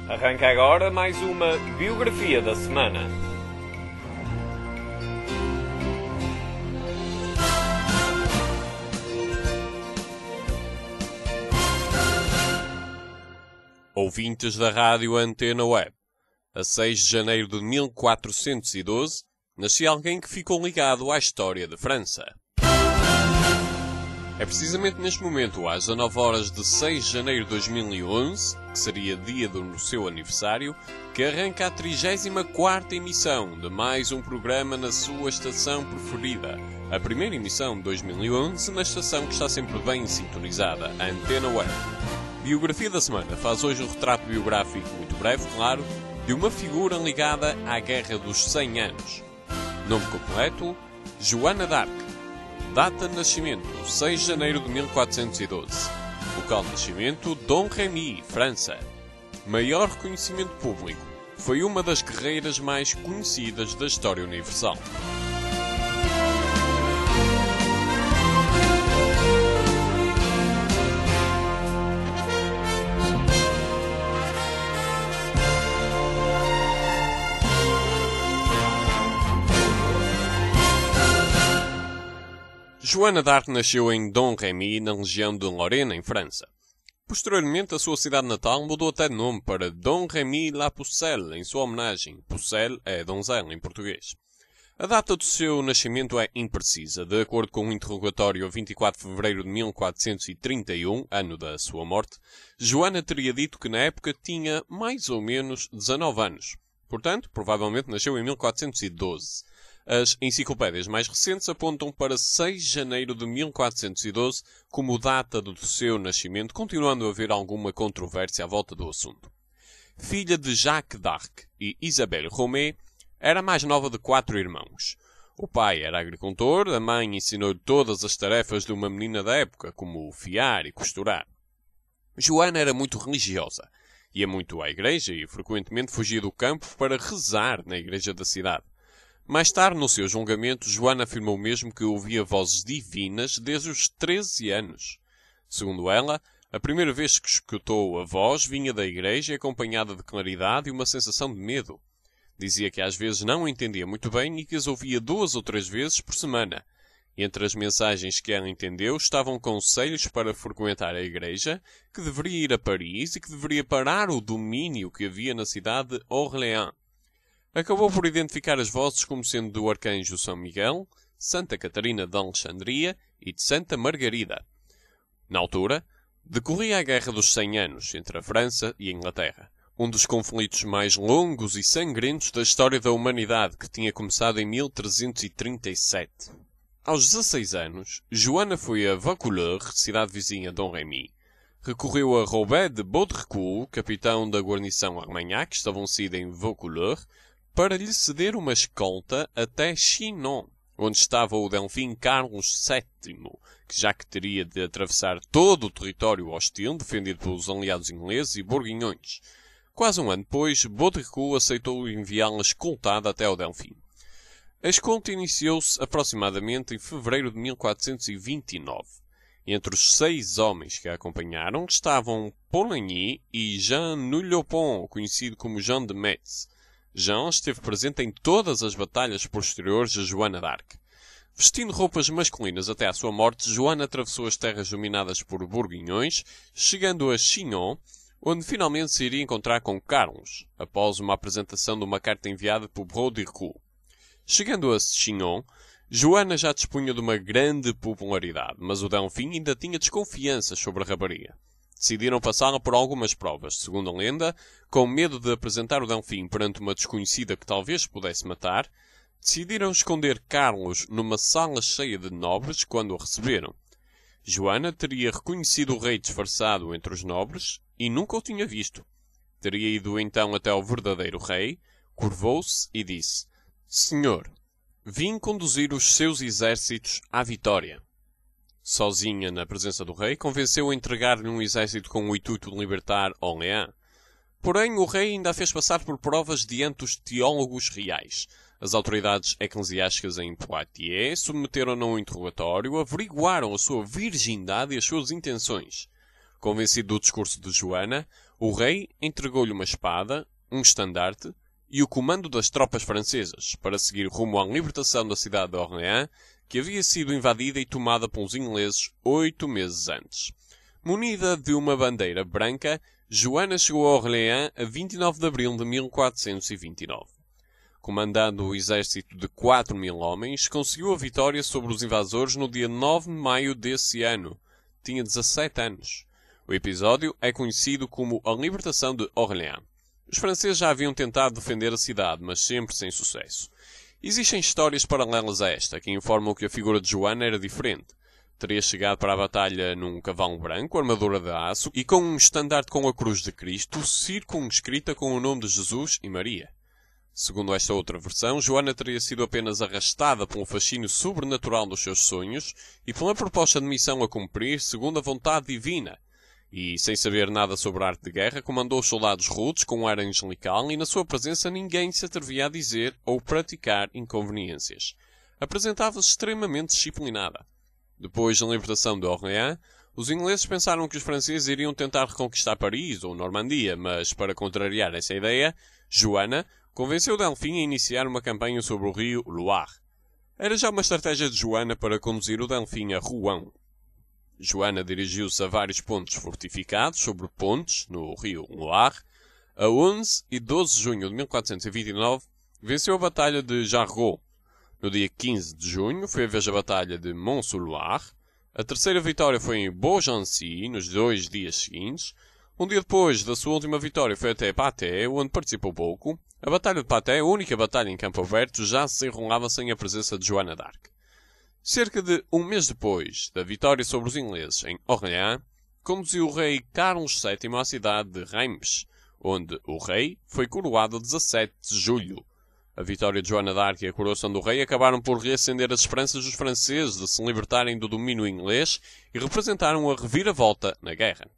Arranca agora mais uma biografia da semana. Ouvintes da Rádio Antena Web. A 6 de janeiro de 1412, nascia alguém que ficou ligado à história de França. É precisamente neste momento, às 19 horas de 6 de janeiro de 2011, que seria dia do seu aniversário, que arranca a 34ª emissão de mais um programa na sua estação preferida. A primeira emissão de 2011 na estação que está sempre bem sintonizada, a Antena Web. Biografia da semana faz hoje um retrato biográfico muito breve, claro, de uma figura ligada à Guerra dos 100 Anos. Nome completo: Joana d'Arc. Data de nascimento: 6 de janeiro de 1412. Local de nascimento: Dom Remy, França. Maior reconhecimento público: foi uma das guerreiras mais conhecidas da história universal. Joana d'Arc nasceu em Dom Remy, na região de Lorena, em França. Posteriormente, a sua cidade natal mudou até de nome para Dom Remy La Pucelle, em sua homenagem. Pucelle é donzela em português. A data do seu nascimento é imprecisa. De acordo com um interrogatório a 24 de fevereiro de 1431, ano da sua morte, Joana teria dito que na época tinha mais ou menos 19 anos. Portanto, provavelmente nasceu em 1412. As enciclopédias mais recentes apontam para 6 de janeiro de 1412 como data do seu nascimento, continuando a haver alguma controvérsia à volta do assunto. Filha de Jacques d'Arc e Isabelle Romée, era a mais nova de 4 irmãos. O pai era agricultor, a mãe ensinou-lhe todas as tarefas de uma menina da época, como fiar e costurar. Joana era muito religiosa. Ia muito à igreja e frequentemente fugia do campo para rezar na igreja da cidade. Mais tarde, no seu julgamento, Joana afirmou mesmo que ouvia vozes divinas desde os 13 anos. Segundo ela, a primeira vez que escutou a voz vinha da igreja acompanhada de claridade e uma sensação de medo. Dizia que às vezes não entendia muito bem e que as ouvia 2 ou 3 vezes por semana. Entre as mensagens que ela entendeu estavam conselhos para frequentar a igreja, que deveria ir a Paris e que deveria parar o domínio que havia na cidade de Orléans. Acabou por identificar as vozes como sendo do arcanjo São Miguel, Santa Catarina de Alexandria e de Santa Margarida. Na altura, decorria a Guerra dos 100 Anos entre a França e a Inglaterra, um dos conflitos mais longos e sangrentos da história da humanidade, que tinha começado em 1337. Aos 16 anos, Joana foi a Vaucouleurs, cidade vizinha de Dom Remy. Recorreu a Robert de Baudricourt, capitão da guarnição Armagnac, estabelecida em Vaucouleurs, para lhe ceder uma escolta até Chinon, onde estava o Delfim Carlos VII, já que teria de atravessar todo o território hostil defendido pelos aliados ingleses e bourguignons. Quase um ano depois, Baudricourt aceitou enviá-la escoltada até ao Delfim. A escolta iniciou-se aproximadamente em fevereiro de 1429. Entre os 6 homens que a acompanharam estavam Poligny e Jean Nouliopont, conhecido como Jean de Metz. Jean esteve presente em todas as batalhas posteriores a Joana d'Arc. Vestindo roupas masculinas até à sua morte, Joana atravessou as terras dominadas por bourguignons, chegando a Chinon, onde finalmente se iria encontrar com Carlos, após uma apresentação de uma carta enviada por Baudricourt. Chegando a Chinon, Joana já dispunha de uma grande popularidade, mas o Delfim ainda tinha desconfianças sobre a rapariga. Decidiram passá-la por algumas provas. Segundo a lenda, com medo de apresentar o Delfim perante uma desconhecida que talvez pudesse matar, decidiram esconder Carlos numa sala cheia de nobres quando o receberam. Joana teria reconhecido o rei disfarçado entre os nobres e nunca o tinha visto. Teria ido então até ao verdadeiro rei, curvou-se e disse: Senhor, vim conduzir os seus exércitos à vitória. Sozinha na presença do rei, convenceu a entregar-lhe um exército com o intuito de libertar Orléans. Porém, o rei ainda a fez passar por provas diante dos teólogos reais. As autoridades eclesiásticas em Poitiers submeteram-no a um interrogatório, averiguaram a sua virgindade e as suas intenções. Convencido do discurso de Joana, o rei entregou-lhe uma espada, um estandarte e o comando das tropas francesas para seguir rumo à libertação da cidade de Orléans, que havia sido invadida e tomada pelos ingleses 8 meses antes. Munida de uma bandeira branca, Joana chegou a Orléans a 29 de abril de 1429. Comandando o exército de 4.000 homens, conseguiu a vitória sobre os invasores no dia 9 de maio desse ano. Tinha 17 anos. O episódio é conhecido como a Libertação de Orléans. Os franceses já haviam tentado defender a cidade, mas sempre sem sucesso. Existem histórias paralelas a esta, que informam que a figura de Joana era diferente. Teria chegado para a batalha num cavalo branco, armadura de aço e com um estandarte com a cruz de Cristo, circunscrita com o nome de Jesus e Maria. Segundo esta outra versão, Joana teria sido apenas arrastada pelo fascínio sobrenatural dos seus sonhos e pela proposta de missão a cumprir segundo a vontade divina. E, sem saber nada sobre a arte de guerra, comandou os soldados rudes com um ar angelical e, na sua presença, ninguém se atrevia a dizer ou praticar inconveniências. Apresentava-se extremamente disciplinada. Depois da libertação de Orléans, os ingleses pensaram que os franceses iriam tentar reconquistar Paris ou Normandia, mas, para contrariar essa ideia, Joana convenceu Delfim a iniciar uma campanha sobre o rio Loire. Era já uma estratégia de Joana para conduzir o Delfim a Rouen. Joana dirigiu-se a vários pontos fortificados sobre pontes no rio Loire. A 11 e 12 de junho de 1429 venceu a Batalha de Jargeau. No dia 15 de junho foi a vez da Batalha de Mont-sur-Loire. A terceira vitória foi em Beaugency, nos 2 dias seguintes. Um dia depois da sua última vitória foi até Patay, onde participou pouco. A Batalha de Patay, a única batalha em campo aberto, já se desenrolava sem a presença de Joana d'Arc. Cerca de um mês depois da vitória sobre os ingleses em Orléans, conduziu o rei Carlos VII à cidade de Reims, onde o rei foi coroado a 17 de julho. A vitória de Joana d'Arc e a coroação do rei acabaram por reacender as esperanças dos franceses de se libertarem do domínio inglês e representaram a reviravolta na guerra.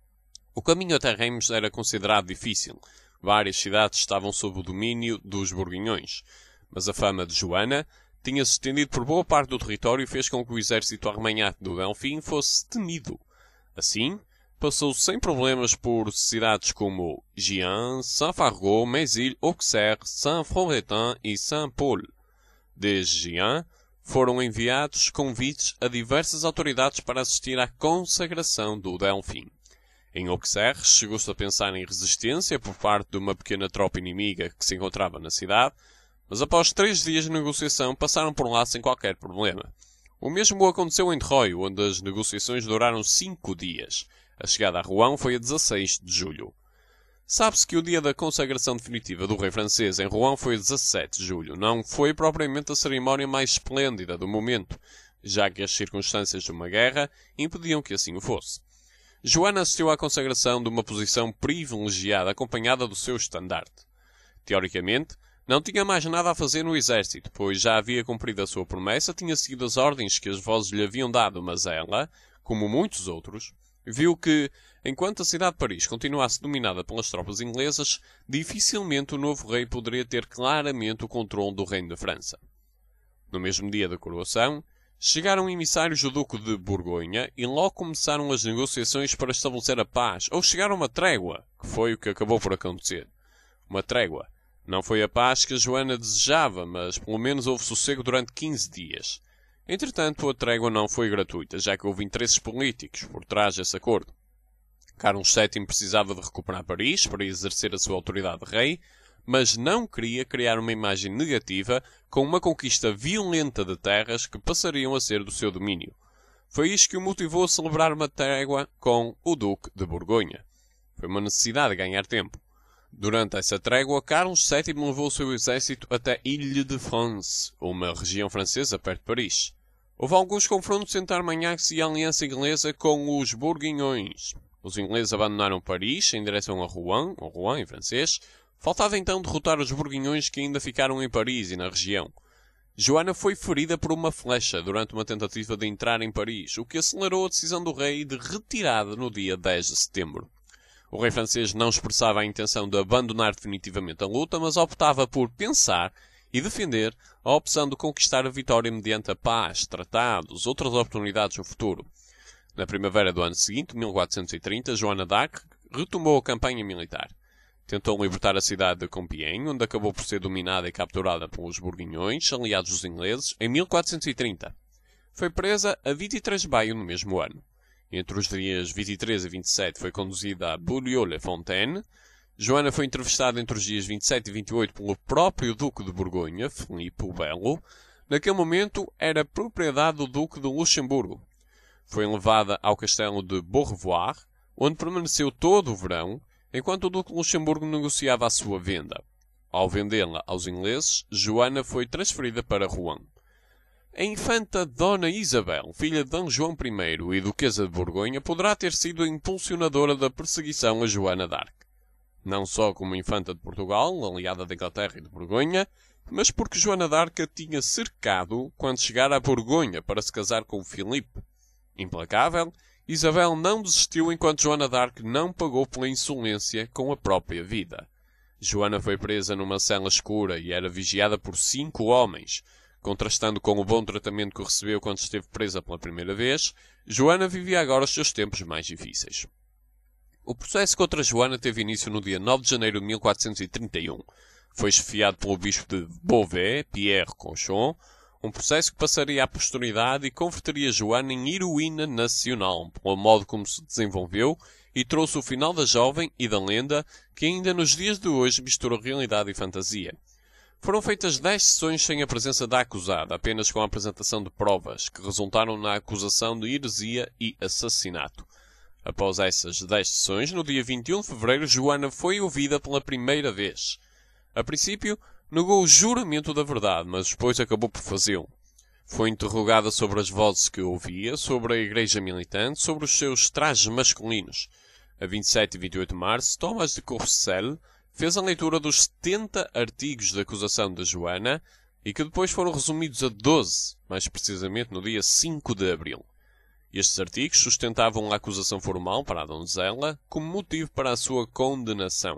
O caminho até Reims era considerado difícil. Várias cidades estavam sob o domínio dos Borgonhões, mas a fama de Joana tinha-se estendido por boa parte do território e fez com que o exército arremanhado do Delfim fosse temido. Assim, passou sem problemas por cidades como Gien, Saint-Fargeau, Mézil, Auxerre, Saint-Florentin e Saint-Paul. Desde Gien, foram enviados convites a diversas autoridades para assistir à consagração do Delfim. Em Auxerre, chegou-se a pensar em resistência por parte de uma pequena tropa inimiga que se encontrava na cidade, mas após 3 dias de negociação passaram por lá sem qualquer problema. O mesmo aconteceu em Troyes, onde as negociações duraram 5 dias. A chegada a Rouen foi a 16 de julho. Sabe-se que o dia da consagração definitiva do rei francês em Rouen foi a 17 de julho. Não foi propriamente a cerimónia mais esplêndida do momento, já que as circunstâncias de uma guerra impediam que assim o fosse. Joana assistiu à consagração de uma posição privilegiada acompanhada do seu estandarte. Teoricamente, não tinha mais nada a fazer no exército, pois já havia cumprido a sua promessa, tinha seguido as ordens que as vozes lhe haviam dado, mas ela, como muitos outros, viu que, enquanto a cidade de Paris continuasse dominada pelas tropas inglesas, dificilmente o novo rei poderia ter claramente o controle do reino de França. No mesmo dia da coroação, chegaram emissários do Duque de Borgonha e logo começaram as negociações para estabelecer a paz, ou chegar a uma trégua, que foi o que acabou por acontecer. Uma trégua. Não foi a paz que a Joana desejava, mas pelo menos houve sossego durante 15 dias. Entretanto, a trégua não foi gratuita, já que houve interesses políticos por trás desse acordo. Carlos VII precisava de recuperar Paris para exercer a sua autoridade de rei, mas não queria criar uma imagem negativa com uma conquista violenta de terras que passariam a ser do seu domínio. Foi isto que o motivou a celebrar uma trégua com o Duque de Borgonha. Foi uma necessidade de ganhar tempo. Durante essa trégua, Carlos VII levou o seu exército até Île-de-France, uma região francesa perto de Paris. Houve alguns confrontos entre Armagnacs e a aliança inglesa com os Bourguignons. Os ingleses abandonaram Paris em direção a Rouen, ou Rouen em francês. Faltava então derrotar os Bourguignons que ainda ficaram em Paris e na região. Joana foi ferida por uma flecha durante uma tentativa de entrar em Paris, o que acelerou a decisão do rei de retirada no dia 10 de setembro. O rei francês não expressava a intenção de abandonar definitivamente a luta, mas optava por pensar e defender a opção de conquistar a vitória mediante a paz, tratados, outras oportunidades no futuro. Na primavera do ano seguinte, 1430, Joana d'Arc retomou a campanha militar. Tentou libertar a cidade de Compiègne, onde acabou por ser dominada e capturada pelos bourguignons, aliados dos ingleses, em 1430. Foi presa a 23 de maio no mesmo ano. Entre os dias 23 e 27 foi conduzida a Beaulieu-le-Fontaine. Joana foi entrevistada entre os dias 27 e 28 pelo próprio Duque de Borgonha, Filipe o Belo. Naquele momento era propriedade do Duque de Luxemburgo. Foi levada ao castelo de Beaurevoir, onde permaneceu todo o verão, enquanto o Duque de Luxemburgo negociava a sua venda. Ao vendê-la aos ingleses, Joana foi transferida para Rouen. A infanta Dona Isabel, filha de D. João I e Duquesa de Borgonha, poderá ter sido a impulsionadora da perseguição a Joana d'Arc. Não só como infanta de Portugal, aliada da Inglaterra e de Borgonha, mas porque Joana d'Arc a tinha cercado quando chegara a Borgonha para se casar com Filipe. Implacável, Isabel não desistiu enquanto Joana d'Arc não pagou pela insolência com a própria vida. Joana foi presa numa cela escura e era vigiada por 5 homens. Contrastando com o bom tratamento que recebeu quando esteve presa pela primeira vez, Joana vivia agora os seus tempos mais difíceis. O processo contra Joana teve início no dia 9 de janeiro de 1431. Foi esfiado pelo bispo de Beauvais, Pierre Cochon, um processo que passaria à posteridade e converteria Joana em heroína nacional, pelo modo como se desenvolveu, e trouxe o final da jovem e da lenda, que ainda nos dias de hoje mistura realidade e fantasia. Foram feitas 10 sessões sem a presença da acusada, apenas com a apresentação de provas, que resultaram na acusação de heresia e assassinato. Após essas 10 sessões, no dia 21 de fevereiro, Joana foi ouvida pela primeira vez. A princípio, negou o juramento da verdade, mas depois acabou por fazê-lo. Foi interrogada sobre as vozes que ouvia, sobre a igreja militante, sobre os seus trajes masculinos. A 27 e 28 de março, Thomas de Courcelles fez a leitura dos 70 artigos de acusação de Joana e que depois foram resumidos a 12, mais precisamente no dia 5 de abril. Estes artigos sustentavam a acusação formal para a donzela como motivo para a sua condenação.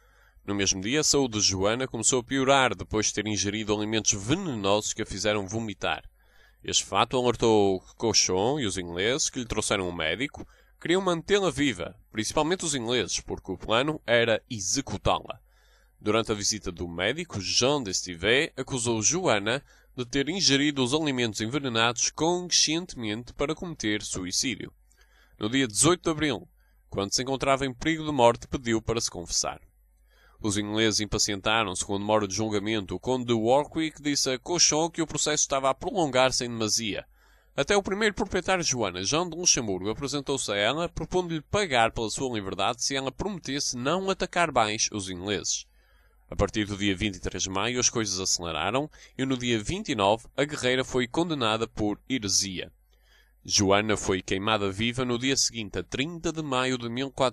No mesmo dia, a saúde de Joana começou a piorar depois de ter ingerido alimentos venenosos que a fizeram vomitar. Este fato alertou Cochon e os ingleses, que lhe trouxeram um médico, queriam mantê-la viva, principalmente os ingleses, porque o plano era executá-la. Durante a visita do médico, Jean d'Estivet acusou Joana de ter ingerido os alimentos envenenados conscientemente para cometer suicídio. No dia 18 de abril, quando se encontrava em perigo de morte, pediu para se confessar. Os ingleses impacientaram-se com a demora de julgamento. O conde de Warwick disse a Cochon que o processo estava a prolongar-se em demasia. Até o primeiro proprietário de Joana, João de Luxemburgo, apresentou-se a ela, propondo-lhe pagar pela sua liberdade se ela prometesse não atacar mais os ingleses. A partir do dia 23 de maio as coisas aceleraram e no dia 29 a guerreira foi condenada por heresia. Joana foi queimada viva no dia seguinte, a 30 de maio de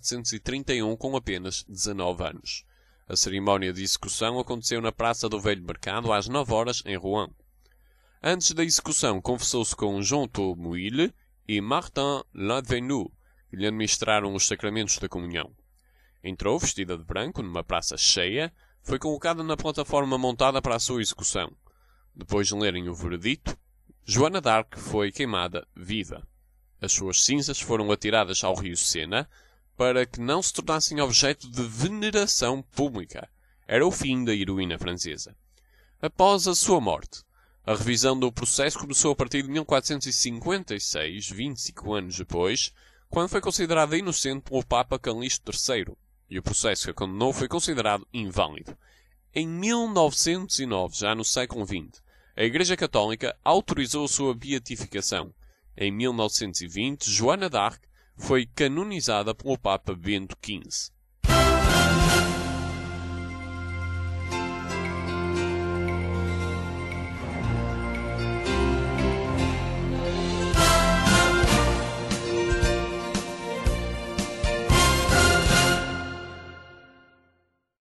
1431, com apenas 19 anos. A cerimónia de execução aconteceu na Praça do Velho Mercado às 9 horas em Rouen. Antes da execução, confessou-se com Jean Tourmouille e Martin Lavenu, que lhe administraram os sacramentos da comunhão. Entrou, vestida de branco, numa praça cheia, foi colocada na plataforma montada para a sua execução. Depois de lerem o veredito, Joana d'Arc foi queimada viva. As suas cinzas foram atiradas ao rio Sena para que não se tornassem objeto de veneração pública. Era o fim da heroína francesa. Após a sua morte, a revisão do processo começou a partir de 1456, 25 anos depois, quando foi considerada inocente pelo Papa Calixto III, e o processo que a condenou foi considerado inválido. Em 1909, já no século XX, a Igreja Católica autorizou a sua beatificação. Em 1920, Joana d'Arc foi canonizada pelo Papa Bento XV.